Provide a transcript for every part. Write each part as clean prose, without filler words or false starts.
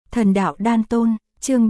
Thần đạo đan tôn, chương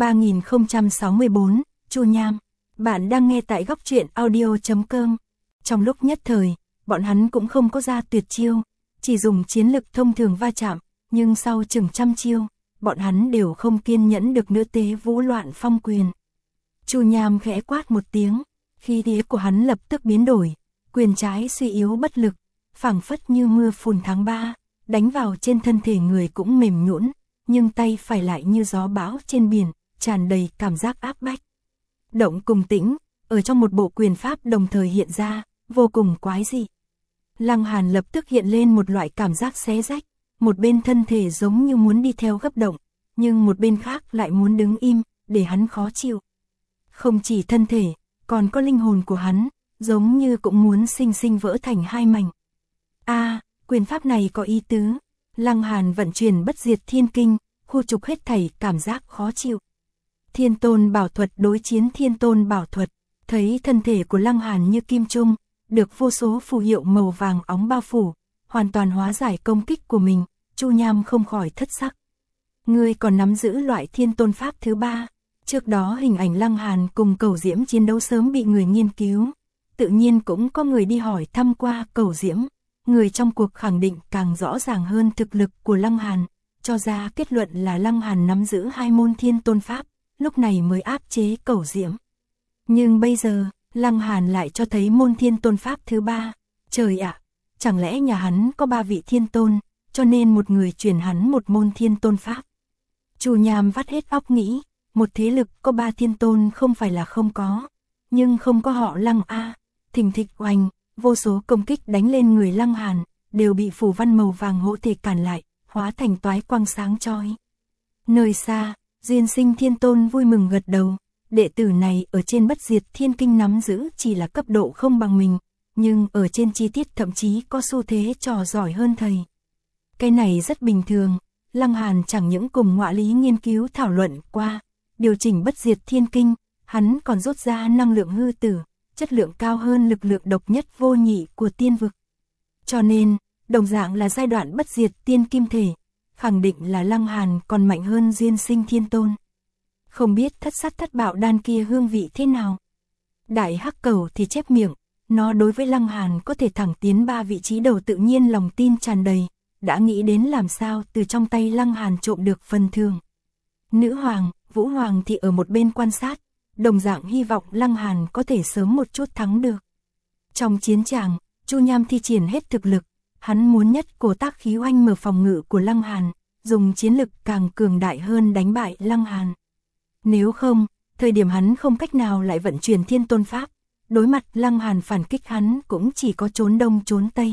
3064, Chu Nham. Bạn đang nghe tại góc truyện audio.com. Trong lúc nhất thời, bọn hắn cũng không có ra tuyệt chiêu, chỉ dùng chiến lực thông thường va chạm, nhưng sau chừng trăm chiêu, bọn hắn đều không kiên nhẫn được nữa tế vũ loạn phong quyền. Chu Nham khẽ quát một tiếng, khí thế của hắn lập tức biến đổi, quyền trái suy yếu bất lực, phảng phất như mưa phùn tháng 3, đánh vào trên thân thể người cũng mềm nhũn, nhưng tay phải lại như gió bão trên biển, tràn đầy cảm giác áp bách. Động cùng tĩnh, ở trong một bộ quyền pháp đồng thời hiện ra, vô cùng quái dị. Lăng Hàn lập tức hiện lên một loại cảm giác xé rách, một bên thân thể giống như muốn đi theo gấp động, nhưng một bên khác lại muốn đứng im, để hắn khó chịu. Không chỉ thân thể, còn có linh hồn của hắn, giống như cũng muốn sinh sinh vỡ thành hai mảnh. Quyền pháp này có ý tứ. Lăng Hàn vận chuyển bất diệt thiên kinh, khu trục hết thảy cảm giác khó chịu. Thiên tôn bảo thuật đối chiến thiên tôn bảo thuật, thấy thân thể của Lăng Hàn như kim trung, được vô số phù hiệu màu vàng óng bao phủ, hoàn toàn hóa giải công kích của mình, Chu Nham không khỏi thất sắc. Ngươi còn nắm giữ loại thiên tôn pháp thứ ba. Trước đó hình ảnh Lăng Hàn cùng Cẩu Diễm chiến đấu sớm bị người nghiên cứu, tự nhiên cũng có người đi hỏi thăm qua Cẩu Diễm. Người trong cuộc khẳng định càng rõ ràng hơn thực lực của Lăng Hàn, cho ra kết luận là Lăng Hàn nắm giữ hai môn thiên tôn pháp, lúc này mới áp chế Cẩu Diễm. Nhưng bây giờ, Lăng Hàn lại cho thấy môn thiên tôn pháp thứ ba. Trời ạ, chẳng lẽ nhà hắn có ba vị thiên tôn, cho nên một người truyền hắn một môn thiên tôn pháp. Chu Nham vắt hết óc nghĩ, một thế lực có ba thiên tôn không phải là không có, nhưng không có họ Lăng a. Thình thịch oanh, vô số công kích đánh lên người Lăng Hàn, đều bị phù văn màu vàng hộ thể cản lại, hóa thành toái quang sáng chói. Nơi xa, Duyên Sinh Thiên Tôn vui mừng gật đầu, đệ tử này ở trên bất diệt thiên kinh nắm giữ chỉ là cấp độ không bằng mình, nhưng ở trên chi tiết thậm chí có xu thế trò giỏi hơn thầy. Cái này rất bình thường, Lăng Hàn chẳng những cùng Ngọa Lý nghiên cứu thảo luận qua, điều chỉnh bất diệt thiên kinh, hắn còn rút ra năng lượng hư tử, chất lượng cao hơn lực lượng độc nhất vô nhị của tiên vực. Cho nên, đồng dạng là giai đoạn bất diệt tiên kim thể, khẳng định là Lăng Hàn còn mạnh hơn Duyên Sinh Thiên Tôn. Không biết thất sát thất bạo đan kia hương vị thế nào. Đại Hắc Cẩu thì chép miệng, nó đối với Lăng Hàn có thể thẳng tiến ba vị trí đầu tự nhiên lòng tin tràn đầy, đã nghĩ đến làm sao từ trong tay Lăng Hàn trộm được phần thưởng. Nữ Hoàng, Vũ Hoàng thì ở một bên quan sát, đồng dạng hy vọng Lăng Hàn có thể sớm một chút thắng được. Trong chiến tràng, Chu Nham thi triển hết thực lực, hắn muốn nhất cổ tác khí oanh mở phòng ngự của Lăng Hàn, dùng chiến lực càng cường đại hơn đánh bại Lăng Hàn. Nếu không, thời điểm hắn không cách nào lại vận chuyển thiên tôn pháp, đối mặt Lăng Hàn phản kích hắn cũng chỉ có trốn đông trốn tây.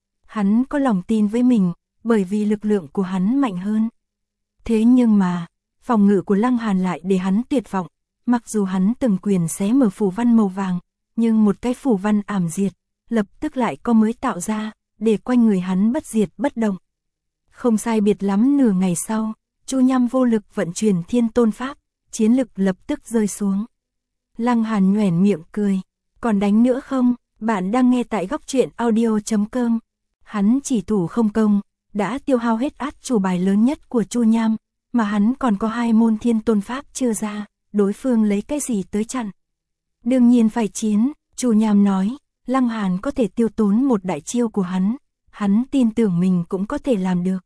Hắn có lòng tin với mình, bởi vì lực lượng của hắn mạnh hơn. Thế nhưng mà, phòng ngự của Lăng Hàn lại để hắn tuyệt vọng. Mặc dù hắn từng quyền xé mở phù văn màu vàng, nhưng một cái phù văn ảm diệt, lập tức lại có mới tạo ra, để quanh người hắn bất diệt bất động. Không sai biệt lắm nửa ngày sau, Chu Nham vô lực vận chuyển thiên tôn pháp, chiến lực lập tức rơi xuống. Lăng Hàn nhoẻn miệng cười, còn đánh nữa không? Bạn đang nghe tại góc truyện audio.com. Hắn chỉ thủ không công, đã tiêu hao hết át chủ bài lớn nhất của Chu Nham, mà hắn còn có hai môn thiên tôn pháp chưa ra. Đối phương lấy cái gì tới chặn? Đương nhiên phải chiến, Chu Nham nói, Lăng Hàn có thể tiêu tốn một đại chiêu của hắn tin tưởng mình cũng có thể làm được.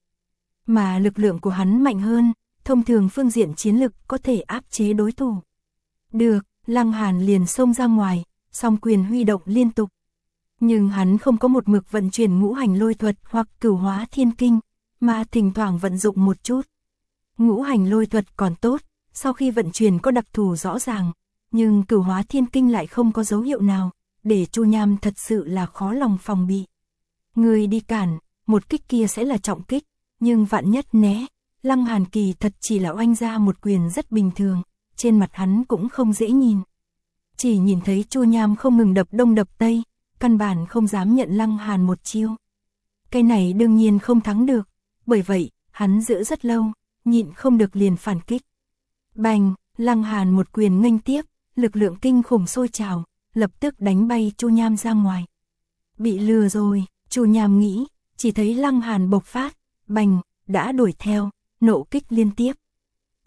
Mà lực lượng của hắn mạnh hơn, thông thường phương diện chiến lực có thể áp chế đối thủ. Được, Lăng Hàn liền xông ra ngoài, song quyền huy động liên tục. Nhưng hắn không có một mực vận chuyển ngũ hành lôi thuật hoặc cửu hóa thiên kinh, mà thỉnh thoảng vận dụng một chút. Ngũ hành lôi thuật còn tốt, sau khi vận chuyển có đặc thù rõ ràng, nhưng cửu hóa thiên kinh lại không có dấu hiệu nào, để Chu Nham thật sự là khó lòng phòng bị. Người đi cản, một kích kia sẽ là trọng kích, nhưng vạn nhất né, Lăng Hàn kỳ thật chỉ là oanh ra một quyền rất bình thường, trên mặt hắn cũng không dễ nhìn. Chỉ nhìn thấy Chu Nham không ngừng đập đông đập tây, căn bản không dám nhận Lăng Hàn một chiêu. Cái này đương nhiên không thắng được, bởi vậy, hắn giữ rất lâu, nhịn không được liền phản kích. Bành, Lăng Hàn một quyền nghênh tiếp, lực lượng kinh khủng sôi trào, lập tức đánh bay Chu Nham ra ngoài. Bị lừa rồi, Chu Nham nghĩ, chỉ thấy Lăng Hàn bộc phát, bành, đã đuổi theo, nộ kích liên tiếp.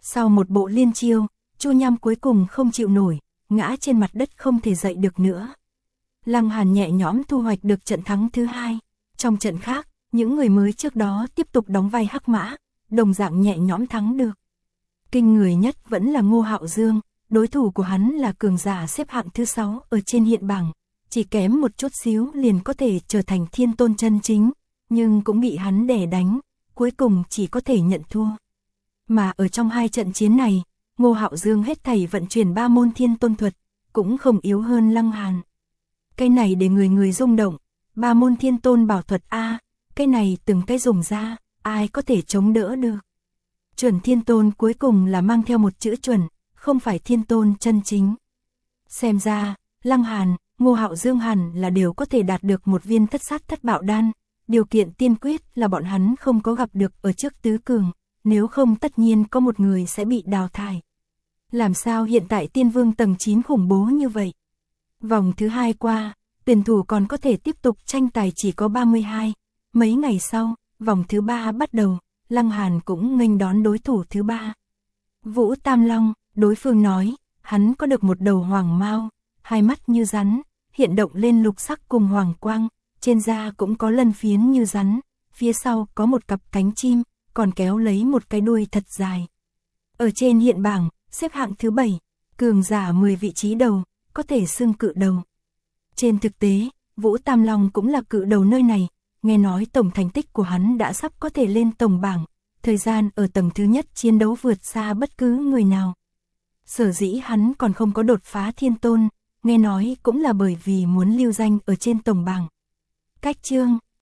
Sau một bộ liên chiêu, Chu Nham cuối cùng không chịu nổi, ngã trên mặt đất không thể dậy được nữa. Lăng Hàn nhẹ nhõm thu hoạch được trận thắng thứ 2. Trong trận khác, những người mới trước đó tiếp tục đóng vai hắc mã, đồng dạng nhẹ nhõm thắng được. Kinh người nhất vẫn là Ngô Hạo Dương, đối thủ của hắn là cường giả xếp hạng thứ 6 ở trên hiện bảng, chỉ kém một chút xíu liền có thể trở thành thiên tôn chân chính, nhưng cũng bị hắn đè đánh, cuối cùng chỉ có thể nhận thua. Mà ở trong 2 trận chiến này, Ngô Hạo Dương hết thảy vận chuyển 3 môn thiên tôn thuật, cũng không yếu hơn Lăng Hàn. Cái này để người người rung động, 3 môn thiên tôn bảo thuật A, cái này từng cái dùng ra, ai có thể chống đỡ được. Chuẩn thiên tôn cuối cùng là mang theo một chữ chuẩn, không phải thiên tôn chân chính. Xem ra, Lăng Hàn, Ngô Hạo Dương hẳn là đều có thể đạt được một viên thất sát thất bạo đan, điều kiện tiên quyết là bọn hắn không có gặp được ở trước tứ cường, nếu không tất nhiên có một người sẽ bị đào thải. Làm sao hiện tại tiên vương tầng 9 khủng bố như vậy? Vòng thứ 2 qua, tuyển thủ còn có thể tiếp tục tranh tài chỉ có 32. Mấy ngày sau, vòng thứ 3 bắt đầu, Lăng Hàn cũng nghênh đón đối thủ thứ 3. Vũ Tam Long, đối phương nói, hắn có được một đầu hoàng mao, 2 mắt như rắn, hiện động lên lục sắc cùng hoàng quang, trên da cũng có lân phiến như rắn, phía sau có một cặp cánh chim, còn kéo lấy một cái đuôi thật dài. Ở trên hiện bảng, xếp hạng thứ 7, cường giả 10 vị trí đầu, có thể xưng cự đầu. Trên thực tế, Vũ Tam Long cũng là cự đầu nơi này, nghe nói tổng thành tích của hắn đã sắp có thể lên tổng bảng, thời gian ở tầng thứ nhất chiến đấu vượt xa bất cứ người nào. Sở dĩ hắn còn không có đột phá thiên tôn, nghe nói cũng là bởi vì muốn lưu danh ở trên tổng bảng. Cách chương